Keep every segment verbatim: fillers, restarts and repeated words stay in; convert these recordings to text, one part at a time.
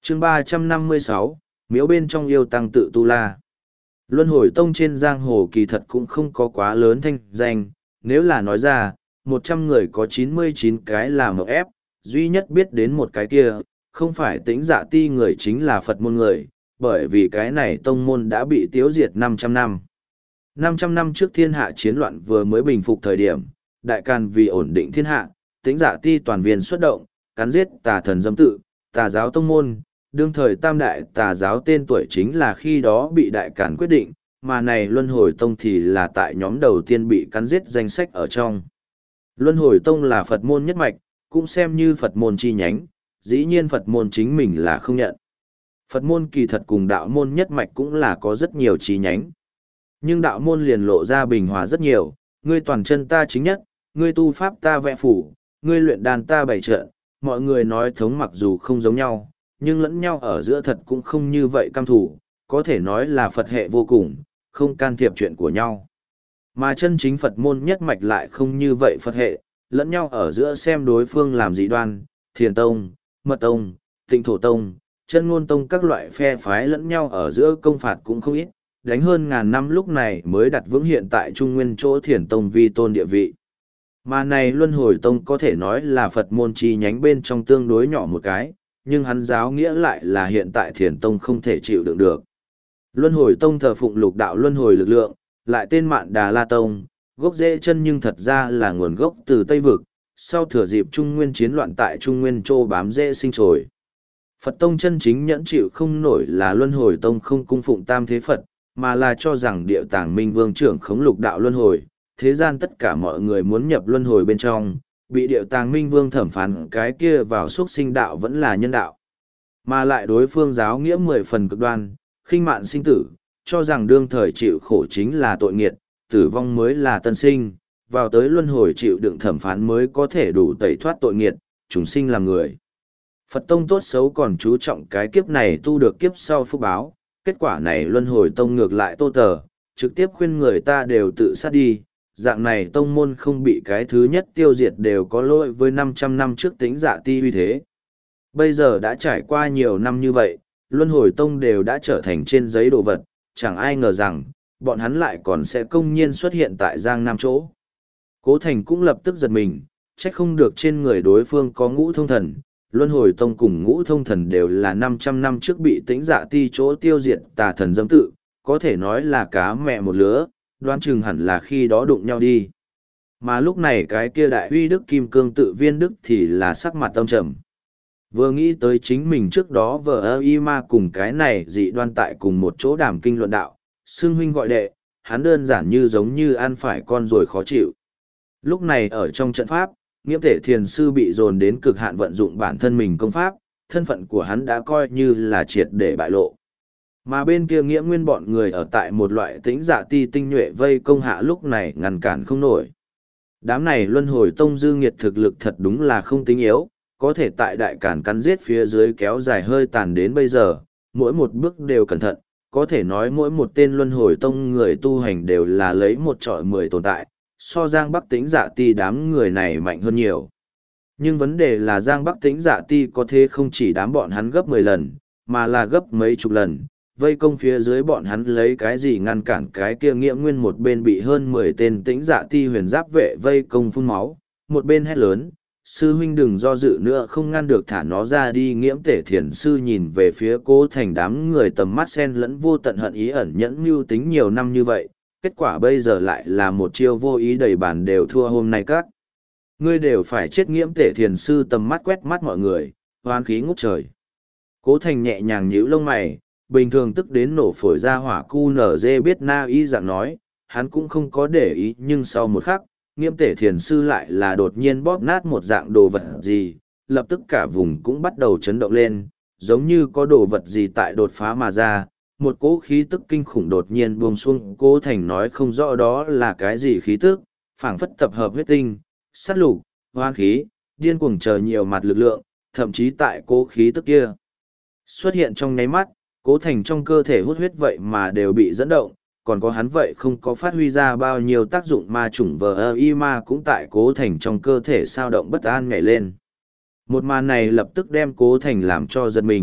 chương ba trăm năm mươi sáu, miếu bên trong yêu tăng tự tu la. Luân hồi tông trên giang hồ kỳ thật cũng không có quá lớn thanh danh, nếu là nói ra, một trăm người có chín mươi chín cái là mộng ép, duy nhất biết đến một cái kia, không phải tĩnh dạ ti người chính là Phật môn người, bởi vì cái này tông môn đã bị tiêu diệt năm trăm năm. năm trăm năm trước thiên hạ chiến loạn vừa mới bình phục thời điểm, đại càn vì ổn định thiên hạ, tĩnh dạ ti toàn viên xuất động, cắn giết tà thần dâm tự, tà giáo tông môn, đương thời tam đại tà giáo tên tuổi chính là khi đó bị đại càn quyết định, mà này luân hồi tông thì là tại nhóm đầu tiên bị cắn giết danh sách ở trong. Luân hồi tông là Phật môn nhất mạch, cũng xem như Phật môn chi nhánh, dĩ nhiên Phật môn chính mình là không nhận. Phật môn kỳ thật cùng đạo môn nhất mạch cũng là có rất nhiều chi nhánh. Nhưng đạo môn liền lộ ra bình hòa rất nhiều, ngươi toàn chân ta chính nhất, ngươi tu pháp ta vẽ phủ, ngươi luyện đàn ta bày trận, mọi người nói thống mặc dù không giống nhau, nhưng lẫn nhau ở giữa thật cũng không như vậy cam thủ, có thể nói là Phật hệ vô cùng, không can thiệp chuyện của nhau. Mà chân chính Phật môn nhất mạch lại không như vậy Phật hệ, lẫn nhau ở giữa xem đối phương làm dị đoan, thiền tông, mật tông, tịnh thổ tông, chân ngôn tông các loại phe phái lẫn nhau ở giữa công phạt cũng không ít, đánh hơn ngàn năm lúc này mới đặt vững hiện tại Trung Nguyên chỗ thiền tông vi tôn địa vị. Mà này luân hồi tông có thể nói là Phật môn chi nhánh bên trong tương đối nhỏ một cái, nhưng hắn giáo nghĩa lại là hiện tại thiền tông không thể chịu đựng được. Luân hồi tông thờ phụng lục đạo luân hồi lực lượng, lại tên Mạn Đà La Tông, gốc rễ chân nhưng thật ra là nguồn gốc từ Tây Vực, sau thừa dịp Trung Nguyên chiến loạn tại Trung Nguyên Châu bám rễ sinh trồi. Phật tông chân chính nhẫn chịu không nổi là luân hồi tông không cung phụng tam thế Phật, mà là cho rằng địa tàng minh vương trưởng khống lục đạo luân hồi, thế gian tất cả mọi người muốn nhập luân hồi bên trong, bị địa tàng minh vương thẩm phán cái kia vào xuất sinh đạo vẫn là nhân đạo. Mà lại đối phương giáo nghĩa mười phần cực đoan, khinh mạn sinh tử, cho rằng đương thời chịu khổ chính là tội nghiệt, tử vong mới là tân sinh, vào tới luân hồi chịu đựng thẩm phán mới có thể đủ tẩy thoát tội nghiệt, chúng sinh làm người. Phật tông tốt xấu còn chú trọng cái kiếp này tu được kiếp sau phúc báo, kết quả này luân hồi tông ngược lại tô tờ, trực tiếp khuyên người ta đều tự sát đi, dạng này tông môn không bị cái thứ nhất tiêu diệt đều có lỗi với năm trăm năm trước tính dạ ti uy thế. Bây giờ đã trải qua nhiều năm như vậy, luân hồi tông đều đã trở thành trên giấy đồ vật, chẳng ai ngờ rằng, bọn hắn lại còn sẽ công nhiên xuất hiện tại Giang Nam chỗ. Cố Thành cũng lập tức giật mình, trách không được trên người đối phương có ngũ thông thần, luân hồi tông cùng ngũ thông thần đều là năm trăm năm trước bị tĩnh dạ ti chỗ tiêu diệt tà thần dâm tự, có thể nói là cá mẹ một lứa, đoán chừng hẳn là khi đó đụng nhau đi. Mà lúc này cái kia đại huy đức kim cương tự viên đức thì là sắc mặt tâm trầm. Vừa nghĩ tới chính mình trước đó vợ ơ y ma cùng cái này dị đoan tại cùng một chỗ đàm kinh luận đạo, xưng huynh gọi đệ, hắn đơn giản như giống như ăn phải con rồi khó chịu. Lúc này ở trong trận pháp, Nghiễm Thể Thiền Sư bị dồn đến cực hạn vận dụng bản thân mình công pháp, thân phận của hắn đã coi như là triệt để bại lộ. Mà bên kia Nghĩa Nguyên bọn người ở tại một loại tĩnh dạ ti tinh nhuệ vây công hạ lúc này ngăn cản không nổi. Đám này luân hồi tông dư nghiệt thực lực thật đúng là không tính yếu, có thể tại đại cản cắn giết phía dưới kéo dài hơi tàn đến bây giờ, mỗi một bước đều cẩn thận, có thể nói mỗi một tên luân hồi tông người tu hành đều là lấy một trọi mười tồn tại, so Giang Bắc Tĩnh Dạ Ti đám người này mạnh hơn nhiều. Nhưng vấn đề là Giang Bắc Tĩnh Dạ Ti có thế không chỉ đám bọn hắn gấp mười lần, mà là gấp mấy chục lần, vây công phía dưới bọn hắn lấy cái gì ngăn cản cái kia Nghĩa Nguyên một bên bị hơn mười tên Tĩnh Dạ Ti huyền giáp vệ vây công phun máu, một bên hét lớn, sư huynh đừng do dự nữa không ngăn được thả nó ra đi. Nghiễm Tể Thiền Sư nhìn về phía Cố Thành đám người tầm mắt sen lẫn vô tận hận ý ẩn nhẫn mưu tính nhiều năm như vậy, kết quả bây giờ lại là một chiêu vô ý đầy bản đều thua hôm nay các. Ngươi đều phải chết. Nghiễm Tể Thiền Sư tầm mắt quét mắt mọi người, hoán khí ngút trời. Cố Thành nhẹ nhàng nhíu lông mày, bình thường tức đến nổ phổi ra hỏa cu nở dê biết na y dạng nói, hắn cũng không có để ý nhưng sau một khắc, Nghiễm Tể Thiền Sư lại là đột nhiên bóp nát một dạng đồ vật gì, lập tức cả vùng cũng bắt đầu chấn động lên, giống như có đồ vật gì tại đột phá mà ra, một cỗ khí tức kinh khủng đột nhiên buông xuống. Cố Thành nói không rõ đó là cái gì khí tức, phảng phất tập hợp huyết tinh, sát lục, hoang khí, điên cuồng chờ nhiều mặt lực lượng, thậm chí tại cỗ khí tức kia xuất hiện trong nháy mắt, Cố Thành trong cơ thể hút huyết vậy mà đều bị dẫn động, còn có hắn vậy không có phát huy ra bao nhiêu tác dụng ma chủng vờ ơ y ma cũng tại Cố Thành trong cơ thể sao động bất an nhảy lên. Một màn này lập tức đem Cố Thành làm cho giật mình,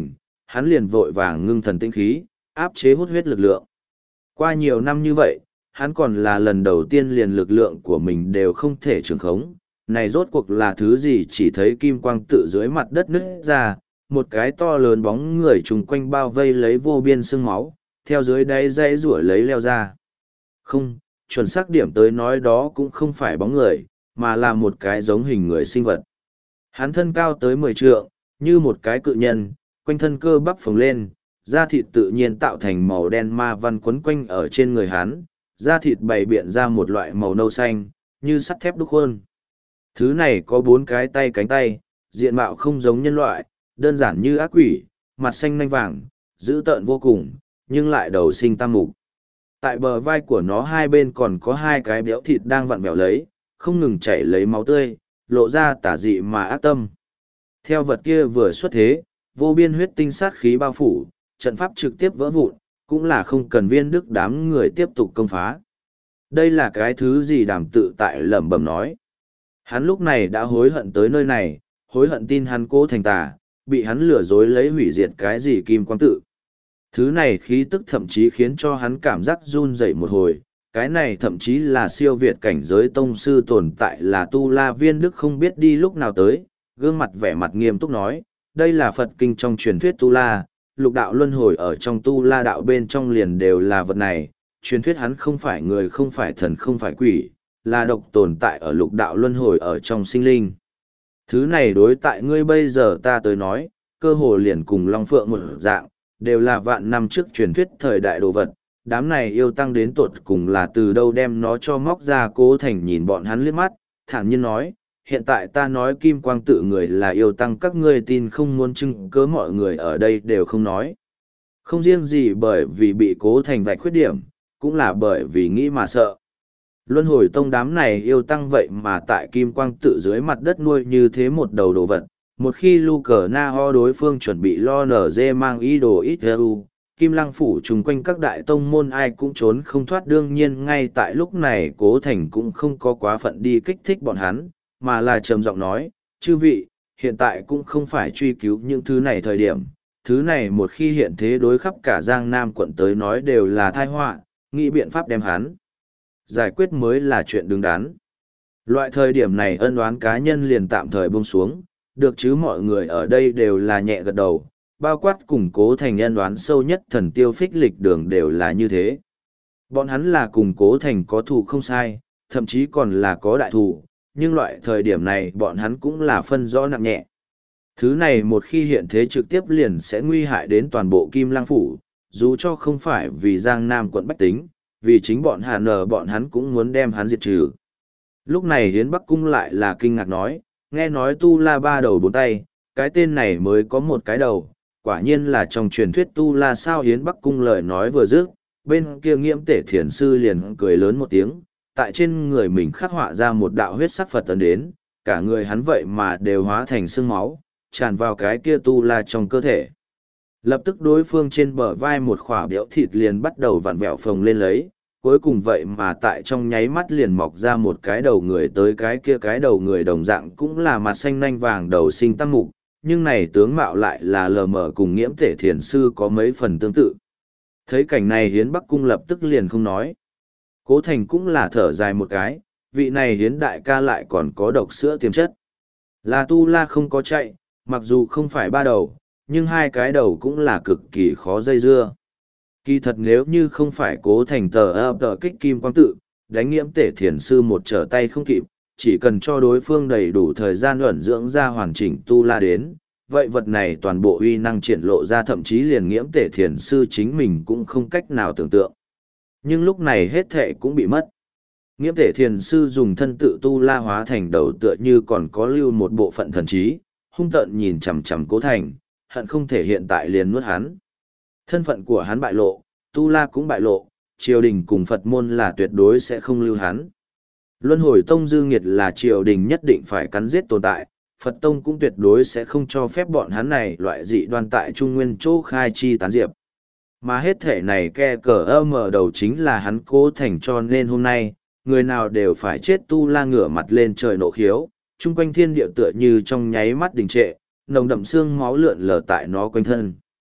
hắn liền vội vàng ngưng thần tinh khí, áp chế hút huyết lực lượng. Qua nhiều năm như vậy, hắn còn là lần đầu tiên liền lực lượng của mình đều không thể trường khống. Này rốt cuộc là thứ gì, chỉ thấy kim quang tự dưới mặt đất nứt ra, một cái to lớn bóng người trùng quanh bao vây lấy vô biên sương máu, theo dưới đáy dãy rủa lấy leo ra. Không, chuẩn xác điểm tới nói đó cũng không phải bóng người, mà là một cái giống hình người sinh vật. Hắn thân cao tới mười trượng, như một cái cự nhân, quanh thân cơ bắp phồng lên, da thịt tự nhiên tạo thành màu đen ma văn quấn quanh ở trên người hắn, da thịt bày biện ra một loại màu nâu xanh, như sắt thép đúc khuôn. Thứ này có bốn cái tay cánh tay, diện mạo không giống nhân loại, đơn giản như ác quỷ, mặt xanh nanh vàng, dữ tợn vô cùng, nhưng lại đầu sinh tam mục. Tại bờ vai của nó hai bên còn có hai cái béo thịt đang vặn vẹo lấy, không ngừng chảy lấy máu tươi, lộ ra tả dị mà ác tâm. Theo vật kia vừa xuất thế, vô biên huyết tinh sát khí bao phủ, trận pháp trực tiếp vỡ vụn, cũng là không cần viên đức đám người tiếp tục công phá. Đây là cái thứ gì Đàm tự tại lẩm bẩm nói. Hắn lúc này đã hối hận tới nơi này, hối hận tin hắn Cố Thành tà, bị hắn lừa dối lấy hủy diệt cái gì kim quang tự. Thứ này khí tức thậm chí khiến cho hắn cảm giác run rẩy một hồi, cái này thậm chí là siêu việt cảnh giới tông sư tồn tại là Tu La Viên Đức không biết đi lúc nào tới, gương mặt vẻ mặt nghiêm túc nói, đây là Phật kinh trong truyền thuyết Tu La, lục đạo luân hồi ở trong Tu La đạo bên trong liền đều là vật này, truyền thuyết hắn không phải người không phải thần không phải quỷ, là độc tồn tại ở lục đạo luân hồi ở trong sinh linh. Thứ này đối tại ngươi bây giờ ta tới nói, cơ hồ liền cùng Long Phượng một dạng, đều là vạn năm trước truyền thuyết thời đại đồ vật, đám này yêu tăng đến tột cùng là từ đâu đem nó cho móc ra. Cố Thành nhìn bọn hắn liếc mắt, thản nhiên nói, hiện tại ta nói kim quang tự người là yêu tăng các ngươi tin không muốn chứng cớ mọi người ở đây đều không nói. Không riêng gì bởi vì bị Cố Thành vạch khuyết điểm, cũng là bởi vì nghĩ mà sợ. Luân hồi tông đám này yêu tăng vậy mà tại kim quang tự dưới mặt đất nuôi như thế một đầu đồ vật. Một khi lu cờ na ho đối phương chuẩn bị lo nở dê mang ý đồ ít u, kim lăng phủ chung quanh các đại tông môn ai cũng trốn không thoát. Đương nhiên ngay tại lúc này Cố Thành cũng không có quá phận đi kích thích bọn hắn, mà là trầm giọng nói, chư vị, hiện tại cũng không phải truy cứu những thứ này thời điểm. Thứ này một khi hiện thế đối khắp cả Giang Nam quận tới nói đều là tai họa, nghĩ biện pháp đem hắn giải quyết mới là chuyện đứng đắn. Loại thời điểm này ân oán cá nhân liền tạm thời buông xuống, được chứ mọi người ở đây đều là nhẹ gật đầu, bao quát cùng Cố Thành ân oán sâu nhất thần tiêu phích lịch đường đều là như thế. Bọn hắn là cùng Cố Thành có thù không sai, thậm chí còn là có đại thù, nhưng loại thời điểm này bọn hắn cũng là phân rõ nặng nhẹ. Thứ này một khi hiện thế trực tiếp liền sẽ nguy hại đến toàn bộ Kim Lăng Phủ, dù cho không phải vì Giang Nam quận bách tính, vì chính bọn Hà Nờ bọn hắn cũng muốn đem hắn diệt trừ. Lúc này Hiến Bắc Cung lại là kinh ngạc nói, nghe nói Tu La ba đầu bốn tay, cái tên này mới có một cái đầu, quả nhiên là trong truyền thuyết Tu La sao. Hiến Bắc Cung lời nói vừa dứt, bên kia Nghiễm Tể Thiền Sư liền cười lớn một tiếng, tại trên người mình khắc họa ra một đạo huyết sắc Phật ấn đến, cả người hắn vậy mà đều hóa thành xương máu, tràn vào cái kia Tu La trong cơ thể. Lập tức đối phương trên bờ vai một khỏa béo thịt liền bắt đầu vặn vẹo phồng lên lấy, cuối cùng vậy mà tại trong nháy mắt liền mọc ra một cái đầu người tới. Cái kia cái đầu người đồng dạng cũng là mặt xanh nanh vàng đầu sinh tam mục, nhưng này tướng mạo lại là lờ mờ cùng Nghiễm Tể Thiền Sư có mấy phần tương tự. Thấy cảnh này Hiến Bắc Cung lập tức liền không nói. Cố Thành cũng là thở dài một cái, vị này Hiến đại ca lại còn có độc sữa tiềm chất. Là Tu La không có chạy, mặc dù không phải ba đầu, nhưng hai cái đầu cũng là cực kỳ khó dây dưa. Kỳ thật nếu như không phải Cố Thành tờ ập tờ kích kim quang tự, đánh Nghiễm Tể Thiền Sư một trở tay không kịp, chỉ cần cho đối phương đầy đủ thời gian ẩn dưỡng ra hoàn chỉnh Tu La đến, vậy vật này toàn bộ uy năng triển lộ ra, thậm chí liền Nghiễm Tể Thiền Sư chính mình cũng không cách nào tưởng tượng. Nhưng lúc này hết thệ cũng bị mất. Nghiễm Tể Thiền Sư dùng thân tự Tu La hóa thành đầu tựa như còn có lưu một bộ phận thần trí, hung tợn nhìn chằm chằm Cố Thành, hận không thể hiện tại liền nuốt hắn. Thân phận của hắn bại lộ, Tu La cũng bại lộ, triều đình cùng Phật môn là tuyệt đối sẽ không lưu hắn. Luân hồi tông dư nghiệt là triều đình nhất định phải cắn giết tồn tại, Phật tông cũng tuyệt đối sẽ không cho phép bọn hắn này loại dị đoan tại Trung Nguyên chỗ khai chi tán diệp. Mà hết thể này ke cờ ơ mở đầu chính là hắn Cố Thành, cho nên hôm nay, người nào đều phải chết. Tu La ngửa mặt lên trời nộ khiếu, chung quanh thiên địa tựa như trong nháy mắt đình trệ, nồng đậm xương máu lượn lờ tại nó quanh thân.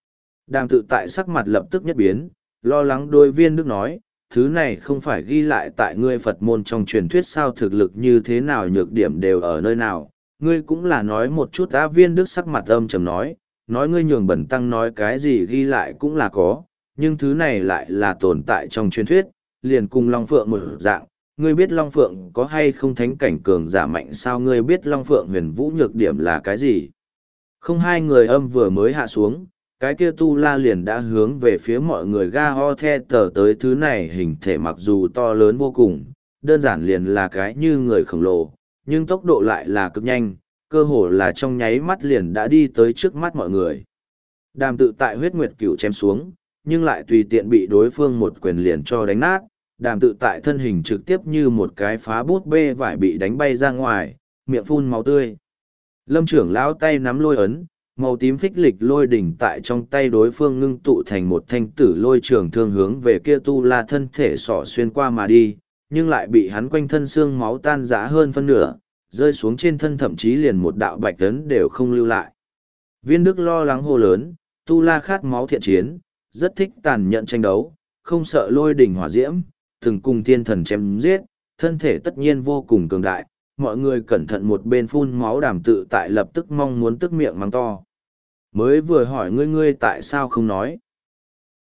Đàm tự tại sắc mặt lập tức nhất biến, lo lắng đôi viên đức nói, thứ này không phải ghi lại tại ngươi Phật môn trong truyền thuyết sao, thực lực như thế nào, nhược điểm đều ở nơi nào, ngươi cũng là nói một chút. Á Viên đức sắc mặt âm trầm nói, nói ngươi nhường bẩn tăng nói cái gì ghi lại cũng là có, nhưng thứ này lại là tồn tại trong truyền thuyết, liền cùng Long Phượng một dạng. Ngươi biết Long Phượng có hay không thánh cảnh cường giả mạnh sao, ngươi biết Long Phượng huyền vũ nhược điểm là cái gì? Không, hai người âm vừa mới hạ xuống, cái kia tu la liền đã hướng về phía mọi người ga ho the tờ tới. Thứ này hình thể mặc dù to lớn vô cùng, đơn giản liền là cái như người khổng lồ, nhưng tốc độ lại là cực nhanh, cơ hồ là trong nháy mắt liền đã đi tới trước mắt mọi người. Đàm tự tại huyết nguyệt cửu chém xuống, nhưng lại tùy tiện bị đối phương một quyền liền cho đánh nát. Đàm tự tại thân hình trực tiếp như một cái phá bút bê vải bị đánh bay ra ngoài, miệng phun máu tươi. Lâm trưởng lão tay nắm lôi ấn, màu tím phích lịch lôi đỉnh tại trong tay đối phương ngưng tụ thành một thanh tử lôi trường thương hướng về kia tu la thân thể sỏ xuyên qua mà đi, nhưng lại bị hắn quanh thân xương máu tan rã hơn phân nửa, rơi xuống trên thân, thậm chí liền một đạo bạch ấn đều không lưu lại. Viên Đức lo lắng hô lớn, tu la khát máu thiện chiến, rất thích tàn nhẫn tranh đấu, không sợ lôi đỉnh hỏa diễm, từng cùng thiên thần chém giết, thân thể tất nhiên vô cùng cường đại. Mọi người cẩn thận, một bên phun máu Đàm tự tại lập tức mong muốn tức miệng mắng to. Mới vừa hỏi ngươi ngươi tại sao không nói.